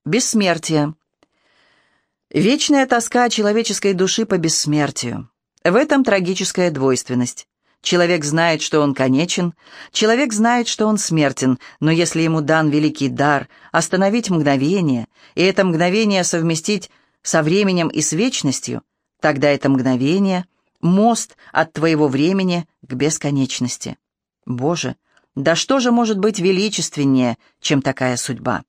Бессмертие. Вечная тоска человеческой души по бессмертию. В этом трагическая двойственность. Человек знает, что он конечен, человек знает, что он смертен, но если ему дан великий дар остановить мгновение, и это мгновение совместить со временем и с вечностью, тогда это мгновение — мост от твоего времени к бесконечности. Боже, да что же может быть величественнее, чем такая судьба?